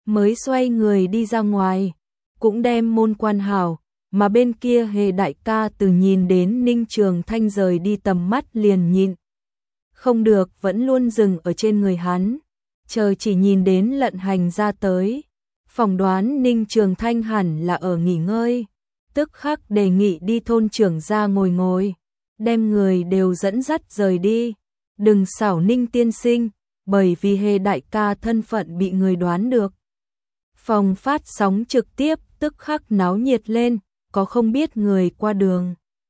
mới xoay người đi ra ngoài, cũng đem môn quan hảo, mà bên kia Hề đại ca từ nhìn đến Ninh Trường Thanh rời đi tầm mắt liền nhịn không được vẫn luôn dừng ở trên người hắn, chờ chỉ nhìn đến Lận Hành ra tới, phỏng đoán Ninh Trường Thanh hẳn là ở nghỉ ngơi, tức khắc đề nghị đi thôn trưởng ra ngồi ngồi, đem người đều dẫn dắt rời đi, đừng xảo Ninh tiên sinh, bởi vì Hề đại ca thân phận bị người đoán được. Phòng phát sóng trực tiếp tức khắc náo nhiệt lên, có không biết người qua đường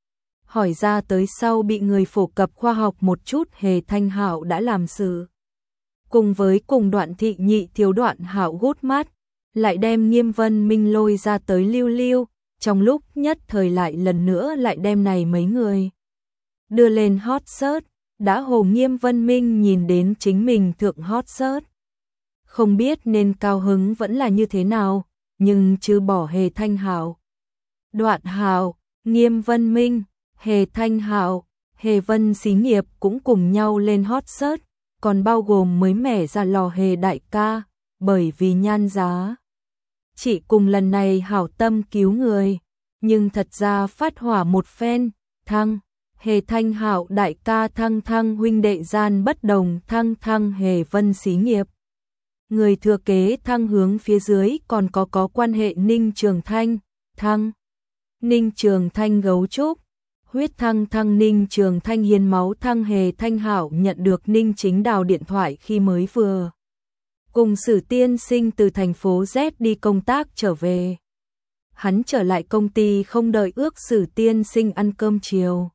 hỏi ra tới sau bị người phổ cập khoa học một chút Hề Thanh Hạo đã làm sự. Cùng với cùng Đoạn Thị nhị thiếu Đoạn Hạo gút mắt, lại đem Nghiêm Vân Minh lôi ra tới lưu lưu, trong lúc nhất thời lại lần nữa lại đem này mấy người đưa lên hot search, đã Hồ Nghiêm Vân Minh nhìn đến chính mình thượng hot search. Không biết nên cao hứng vẫn là như thế nào, nhưng chứ bỏ Hề Thanh Hạo, Đoạn Hạo, Nghiêm Vân Minh, Hề Thanh Hạo, Hề Vân xí nghiệp cũng cùng nhau lên hot search, còn bao gồm mới mẻ ra lò Hề đại ca, bởi vì nhan giá chỉ cùng lần này hảo tâm cứu người, nhưng thật ra phát hỏa một phen, thăng, Hề Thanh Hạo đại ca thăng thăng huynh đệ gian bất đồng thăng thăng Hề Vân xí nghiệp. Người thừa kế thăng hướng phía dưới còn có có quan hệ Ninh Trường Thanh, thăng, Ninh Trường Thanh gấu trúc, huyết thăng thăng Ninh Trường Thanh hiến máu thăng Hề Thanh Hạo nhận được Ninh Chính Đào điện thoại khi mới vừa cùng Sử tiên sinh từ thành phố Z đi công tác trở về. Hắn trở lại công ty không đợi ước Sử tiên sinh ăn cơm chiều.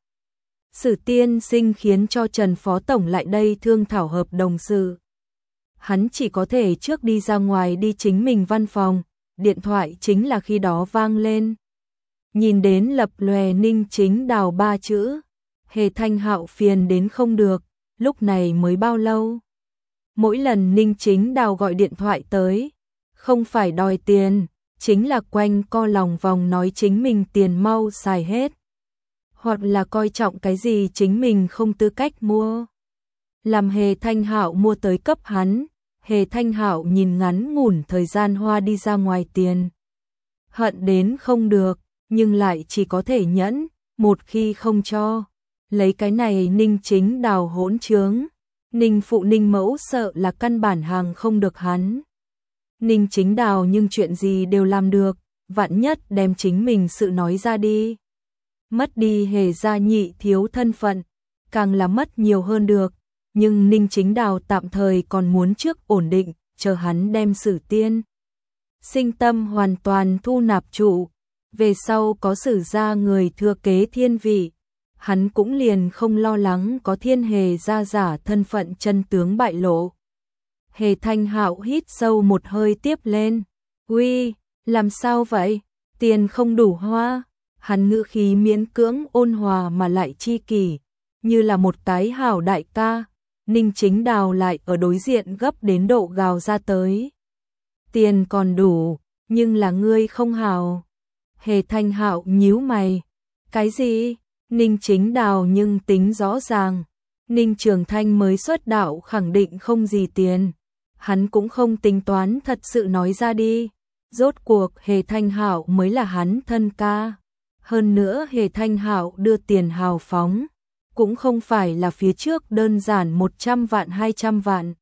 Sử tiên sinh khiến cho Trần Phó Tổng lại đây thương thảo hợp đồng sự. Hắn chỉ có thể trước đi ra ngoài đi chính mình văn phòng, điện thoại chính là khi đó vang lên. Nhìn đến lập lòe Ninh Chính Đào ba chữ, Hề Thanh Hạo phiền đến không được, lúc này mới bao lâu. Mỗi lần Ninh Chính Đào gọi điện thoại tới, không phải đòi tiền, chính là quanh co lòng vòng nói chính mình tiền mau xài hết. Hoặc là coi trọng cái gì chính mình không tư cách mua. Làm Hề Thanh Hạo mua tới cấp hắn, Hề Thanh Hạo nhìn ngắn ngủn thời gian hoa đi ra ngoài tiền. Hận đến không được, nhưng lại chỉ có thể nhẫn, một khi không cho. Lấy cái này Ninh Chính Đào hỗn trướng, Ninh phụ Ninh mẫu sợ là căn bản hàng không được hắn. Ninh Chính Đào nhưng chuyện gì đều làm được, vạn nhất đem chính mình sự nói ra đi. Mất đi Hề gia nhị thiếu thân phận, càng là mất nhiều hơn được, nhưng Ninh Chính Đào tạm thời còn muốn trước ổn định, chờ hắn đem Sử tiên sinh tâm hoàn toàn thu nạp trụ, về sau có Sử gia người thừa kế thiên vị, hắn cũng liền không lo lắng có Thiên Hề gia giả thân phận chân tướng bại lộ. Hề Thanh Hạo hít sâu một hơi tiếp lên, "Uy, làm sao vậy? Tiền không đủ hoa?" Hắn ngữ khí miễn cưỡng ôn hòa mà lại chi kỷ, như là một tái hảo đại ca. Ninh Chính Đào lại ở đối diện gấp đến độ gào ra tới. "Tiền còn đủ, nhưng là ngươi không hảo." Hề Thanh Hạo nhíu mày, "Cái gì?" Ninh Chính Đào nhưng tính rõ ràng, Ninh Trường Thanh mới xuất đạo khẳng định không gì tiền, hắn cũng không tính toán thật sự nói ra đi, rốt cuộc Hề Thanh Hạo mới là hắn thân ca, hơn nữa Hề Thanh Hạo đưa tiền hào phóng, cũng không phải là phía trước đơn giản một trăm vạn hai trăm vạn.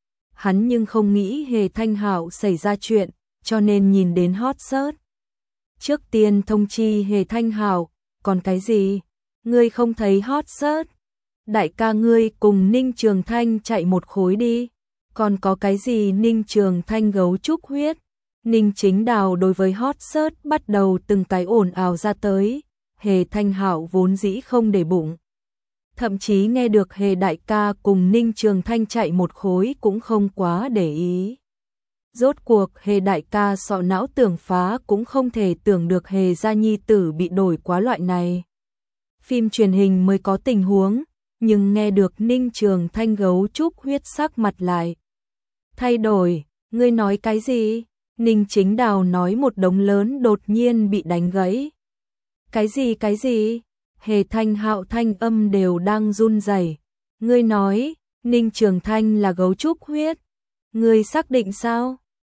Hắn nhưng không nghĩ Hề Thanh Hạo xảy ra chuyện, cho nên nhìn đến hot search. Trước tiên thông chi Hề Thanh Hạo, còn cái gì? Ngươi không thấy hot search? Đại ca ngươi cùng Ninh Trường Thanh chạy một khối đi. Còn có cái gì Ninh Trường Thanh gấu trúc huyết? Ninh Chính Đào đối với hot search bắt đầu từng cái ồn ào ra tới. Hề Thanh Hạo vốn dĩ không để bụng. Thậm chí nghe được Hề đại ca cùng Ninh Trường Thanh chạy một khối cũng không quá để ý. Rốt cuộc Hề đại ca sọ não tưởng phá cũng không thể tưởng được Hề gia nhi tử bị đổi quá loại này. Phim truyền hình mới có tình huống, nhưng nghe được Ninh Trường Thanh gấu trúc huyết sắc mặt lại thay đổi, ngươi nói cái gì? Ninh Chính Đào nói một đống lớn đột nhiên bị đánh gãy. Cái gì cái gì? Hề Thanh Hạo thanh âm đều đang run rẩy. Ngươi nói, Ninh Trường Thanh là gấu trúc huyết. Ngươi xác định sao?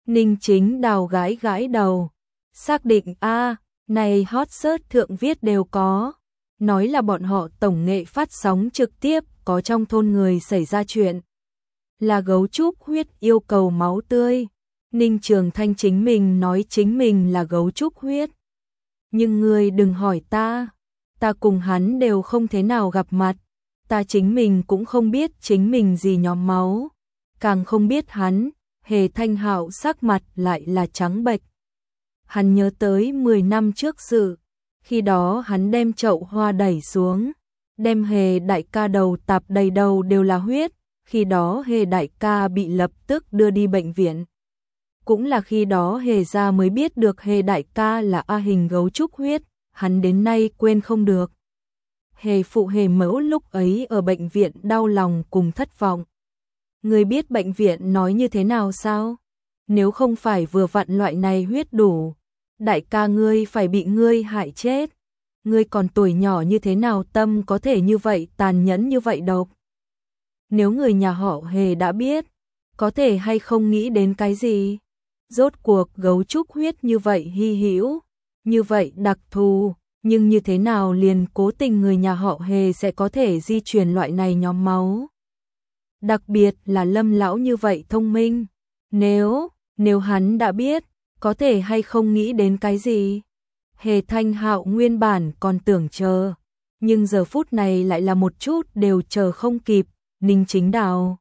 Ninh Chính Đào gãi gãi đầu. Xác định a, này hot search thượng viết đều có. Nói là bọn họ tổng nghệ phát sóng trực tiếp có trong thôn người xảy ra chuyện. Là gấu trúc huyết yêu cầu máu tươi. Ninh Trường Thanh chính mình nói chính mình là gấu trúc huyết. Nhưng ngươi đừng hỏi ta. Ta cùng hắn đều không thế nào gặp mặt. Ta chính mình cũng không biết chính mình gì nhóm máu. Càng không biết hắn. Hề Thanh Hạo sắc mặt lại là trắng bệch. Hắn nhớ tới mười năm trước sự. Khi đó hắn đem chậu hoa đẩy xuống. Đem Hề đại ca đầu tạp đầy đầu đều là huyết. Khi đó Hề đại ca bị lập tức đưa đi bệnh viện. Cũng là khi đó Hề gia mới biết được Hề đại ca là A hình gấu trúc huyết. Hắn đến nay quên không được. Hề phụ Hề mẫu lúc ấy ở bệnh viện đau lòng cùng thất vọng. Ngươi biết bệnh viện nói như thế nào sao? Nếu không phải vừa vặn loại này huyết đủ, đại ca ngươi phải bị ngươi hại chết. Ngươi còn tuổi nhỏ như thế nào tâm có thể như vậy tàn nhẫn như vậy độc? Nếu người nhà họ Hề đã biết, có thể hay không nghĩ đến cái gì? Rốt cuộc gấu trúc huyết như vậy hy hữu, như vậy đặc thù, nhưng như thế nào liền cố tình người nhà họ Hề sẽ có thể di truyền loại này nhóm máu? Đặc biệt là Lâm lão như vậy thông minh, nếu, nếu hắn đã biết, có thể hay không nghĩ đến cái gì? Hề Thanh Hạo nguyên bản còn tưởng chờ, nhưng giờ phút này lại là một chút đều chờ không kịp. Ninh Chính Đào.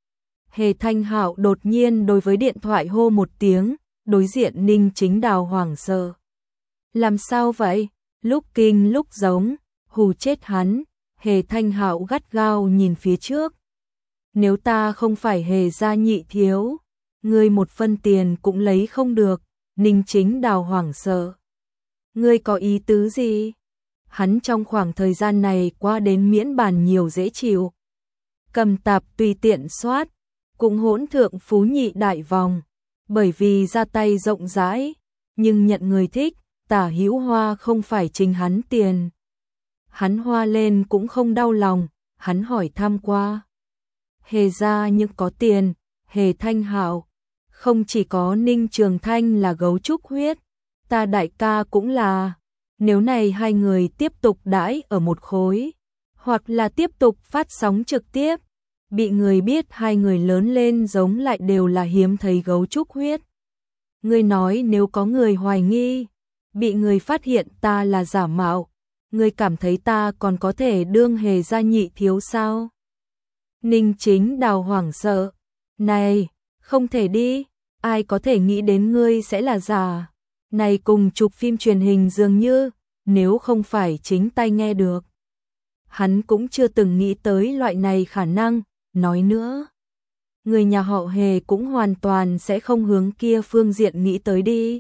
Hề Thanh Hạo đột nhiên đối với điện thoại hô một tiếng, đối diện Ninh Chính Đào hoảng sợ. Làm sao vậy? Lúc kinh lúc giống, hù chết hắn. Hề Thanh Hạo gắt gao nhìn phía trước. Nếu ta không phải Hề gia nhị thiếu, ngươi một phân tiền cũng lấy không được. Ninh Chính Đào hoảng sợ. Ngươi có ý tứ gì? Hắn trong khoảng thời gian này qua đến miễn bàn nhiều dễ chịu. Cầm tạp tùy tiện soát, cũng hỗn thượng phú nhị đại vòng, bởi vì ra tay rộng rãi, nhưng nhận người thích, Tả Hữu Hoa không phải trình hắn tiền. Hắn hoa lên cũng không đau lòng, hắn hỏi thăm qua. Hề gia nhưng có tiền, Hề Thanh Hạo, không chỉ có Ninh Trường Thanh là gấu trúc huyết, ta đại ca cũng là, nếu này hai người tiếp tục đãi ở một khối, hoặc là tiếp tục phát sóng trực tiếp, bị người biết hai người lớn lên giống lại đều là hiếm thấy gấu trúc huyết. Ngươi nói nếu có người hoài nghi, bị người phát hiện ta là giả mạo, ngươi cảm thấy ta còn có thể đương Hề gia nhị thiếu sao? Ninh Chính Đào hoảng sợ, này, không thể đi, ai có thể nghĩ đến ngươi sẽ là giả, này cùng chụp phim truyền hình dường như, nếu không phải chính tay nghe được. Hắn cũng chưa từng nghĩ tới loại này khả năng, nói nữa. Người nhà họ Hề cũng hoàn toàn sẽ không hướng kia phương diện nghĩ tới đi.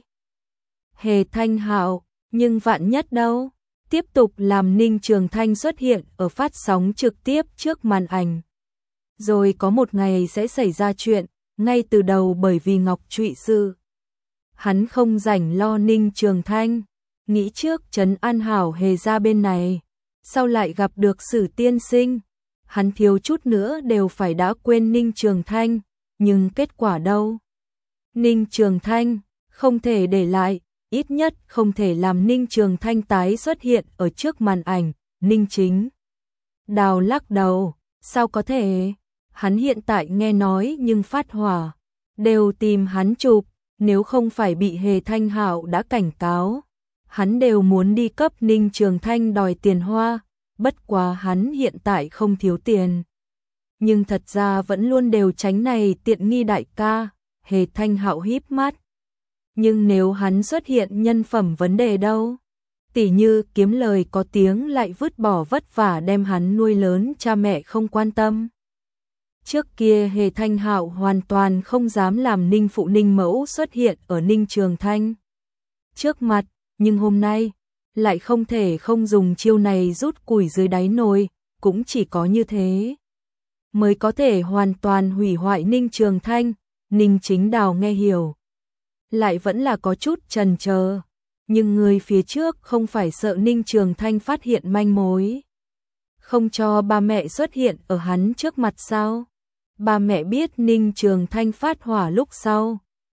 Hề Thanh Hạo, nhưng vạn nhất đâu, tiếp tục làm Ninh Trường Thanh xuất hiện ở phát sóng trực tiếp trước màn ảnh. Rồi có một ngày sẽ xảy ra chuyện, ngay từ đầu bởi vì Ngọc Trụy sự. Hắn không rảnh lo Ninh Trường Thanh, nghĩ trước trấn an hảo Hề gia bên này, sau lại gặp được Sử tiên sinh. Hắn thiếu chút nữa đều phải đã quên Ninh Trường Thanh, nhưng kết quả đâu? Ninh Trường Thanh không thể để lại, ít nhất không thể làm Ninh Trường Thanh tái xuất hiện ở trước màn ảnh. Ninh Chính Đào lắc đầu, sao có thể? Hắn hiện tại nghe nói nhưng phát hỏa, đều tìm hắn chụp, nếu không phải bị Hề Thanh Hạo đã cảnh cáo, hắn đều muốn đi cấp Ninh Trường Thanh đòi tiền hoa. Bất quá hắn hiện tại không thiếu tiền, nhưng thật ra vẫn luôn đều tránh này tiện nghi đại ca. Hề Thanh Hạo híp mắt, nhưng nếu hắn xuất hiện nhân phẩm vấn đề đâu, tỉ như kiếm lời có tiếng lại vứt bỏ vất vả đem hắn nuôi lớn cha mẹ không quan tâm. Trước kia Hề Thanh Hạo hoàn toàn không dám làm Ninh phụ Ninh mẫu xuất hiện ở Ninh Trường Thanh trước mặt, nhưng hôm nay lại không thể không dùng chiêu này rút củi dưới đáy nồi, cũng chỉ có như thế mới có thể hoàn toàn hủy hoại Ninh Trường Thanh. Ninh Chính Đào nghe hiểu, lại vẫn là có chút chần chờ, nhưng người phía trước không phải sợ Ninh Trường Thanh phát hiện manh mối, không cho ba mẹ xuất hiện ở hắn trước mặt sao? Ba mẹ biết Ninh Trường Thanh phát hỏa lúc sau,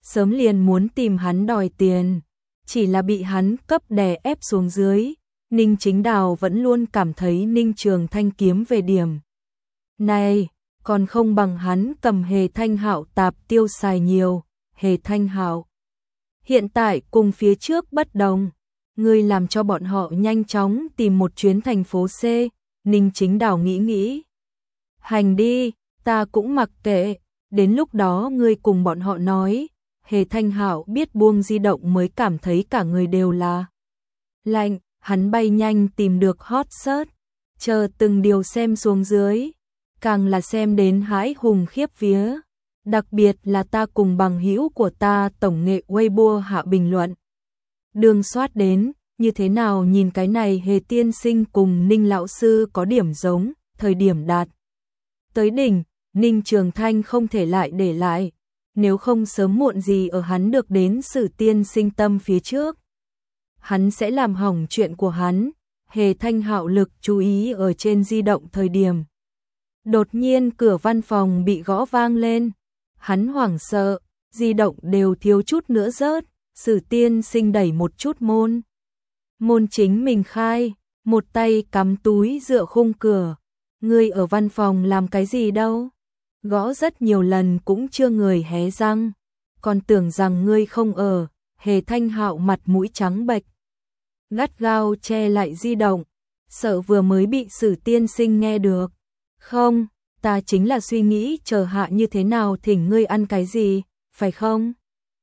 sớm liền muốn tìm hắn đòi tiền, chỉ là bị hắn cấp đè ép xuống dưới. Ninh Chính Đào vẫn luôn cảm thấy Ninh Trường Thanh kiếm về điểm này, còn không bằng hắn cầm Hề Thanh Hạo tạp tiêu xài nhiều. Hề Thanh Hạo hiện tại cùng phía trước bất đồng, ngươi làm cho bọn họ nhanh chóng tìm một chuyến thành phố C. Ninh Chính Đào nghĩ nghĩ, hành đi, ta cũng mặc kệ, đến lúc đó ngươi cùng bọn họ nói. Hề Thanh Hạo biết buông di động mới cảm thấy cả người đều là lạnh, hắn bay nhanh tìm được hot search, chờ từng điều xem xuống dưới, càng là xem đến hãi hùng khiếp vía. Đặc biệt là ta cùng bằng hữu của ta tổng nghệ Weibo hạ bình luận. Đường soát đến, như thế nào nhìn cái này Hề tiên sinh cùng Ninh lão sư có điểm giống, thời điểm đạt tới đỉnh, Ninh Trường Thanh không thể lại để lại, nếu không sớm muộn gì ở hắn được đến Sử tiên sinh tâm phía trước, hắn sẽ làm hỏng chuyện của hắn. Hề Thanh Hạo lực chú ý ở trên di động thời điểm, đột nhiên cửa văn phòng bị gõ vang lên, hắn hoảng sợ, di động đều thiếu chút nữa rớt. Sử tiên sinh đẩy một chút môn, môn chính mình khai, một tay cắm túi dựa khung cửa. Ngươi ở văn phòng làm cái gì đâu? Gõ rất nhiều lần cũng chưa người hé răng, còn tưởng rằng ngươi không ở. Hề Thanh Hạo mặt mũi trắng bệch, gắt gao che lại di động, sợ vừa mới bị Sử tiên sinh nghe được. Không, ta chính là suy nghĩ chờ hạ như thế nào thỉnh ngươi ăn cái gì, phải không?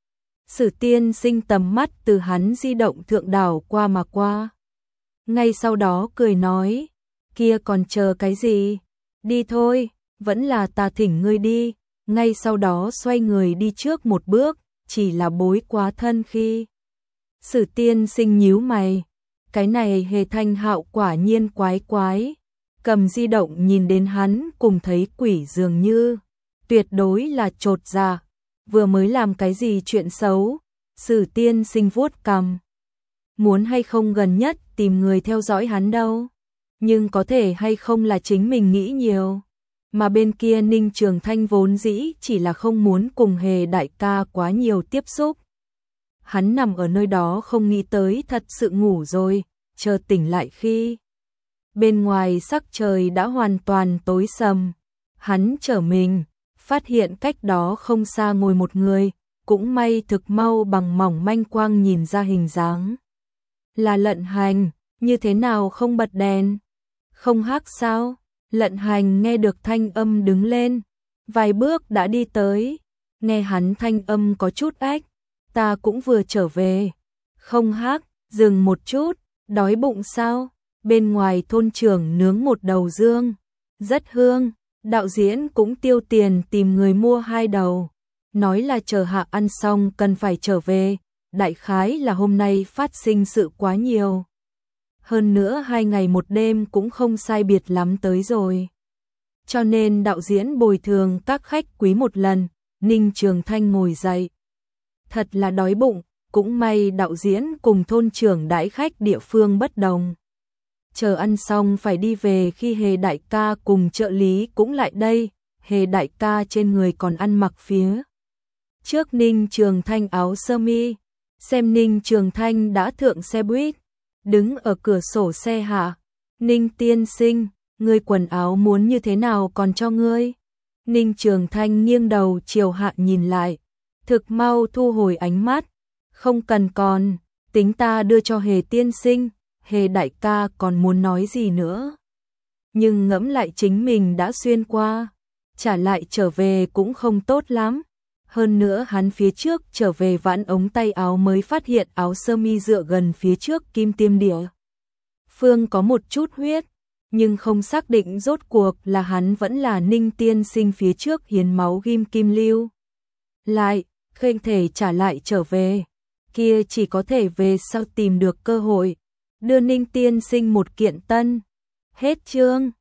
Sử tiên sinh tầm mắt từ hắn di động thượng đảo qua mà qua. Ngay sau đó cười nói, kia còn chờ cái gì? Đi thôi, vẫn là ta thỉnh ngươi đi. Ngay sau đó xoay người đi trước một bước, chỉ là bối quá thân khi. Sử tiên sinh nhíu mày, cái này Hề Thanh Hạo quả nhiên quái quái. Cầm di động nhìn đến hắn cùng thấy quỷ dường như, tuyệt đối là chột dạ. Vừa mới làm cái gì chuyện xấu? Sử tiên sinh vuốt cằm, muốn hay không gần nhất tìm người theo dõi hắn đâu, nhưng có thể hay không là chính mình nghĩ nhiều. Mà bên kia Ninh Trường Thanh vốn dĩ chỉ là không muốn cùng Hề đại ca quá nhiều tiếp xúc. Hắn nằm ở nơi đó không nghĩ tới thật sự ngủ rồi, chờ tỉnh lại khi bên ngoài sắc trời đã hoàn toàn tối sầm. Hắn trở mình, phát hiện cách đó không xa ngồi một người, cũng may thực mau bằng mỏng manh quang nhìn ra hình dáng. Là Lận Hành, như thế nào không bật đèn? Không hắc sao? Lận Hành nghe được thanh âm đứng lên, vài bước đã đi tới, nghe hắn thanh âm có chút ách, ta cũng vừa trở về. Không hắc, dừng một chút, đói bụng sao? Bên ngoài thôn trưởng nướng một đầu dương, rất hương, đạo diễn cũng tiêu tiền tìm người mua hai đầu, nói là chờ hạ ăn xong cần phải trở về, đại khái là hôm nay phát sinh sự quá nhiều. Hơn nữa hai ngày một đêm cũng không sai biệt lắm tới rồi. Cho nên đạo diễn bồi thường các khách quý một lần. Ninh Trường Thanh ngồi dậy, thật là đói bụng, cũng may đạo diễn cùng thôn trưởng đãi khách địa phương bất đồng. Chờ ăn xong phải đi về khi Hề đại ca cùng trợ lý cũng lại đây. Hề đại ca trên người còn ăn mặc phía trước Ninh Trường Thanh áo sơ mi, xem Ninh Trường Thanh đã thượng xe buýt, đứng ở cửa sổ xe hạ. Ninh tiên sinh, ngươi quần áo muốn như thế nào còn cho ngươi? Ninh Trường Thanh nghiêng đầu chiều hạ nhìn lại, thực mau thu hồi ánh mắt, không cần còn, tính ta đưa cho Hề tiên sinh. Hề đại ca còn muốn nói gì nữa, nhưng ngẫm lại chính mình đã xuyên qua, trả lại trở về cũng không tốt lắm. Hơn nữa hắn phía trước trở về vãn ống tay áo mới phát hiện áo sơ mi dựa gần phía trước kim tiêm địa phương có một chút huyết, nhưng không xác định rốt cuộc là hắn vẫn là Ninh tiên sinh phía trước hiến máu ghim kim lưu lại, không thể trả lại trở về, kia chỉ có thể về sau tìm được cơ hội đưa Ninh tiên sinh một kiện tân. Hết chương.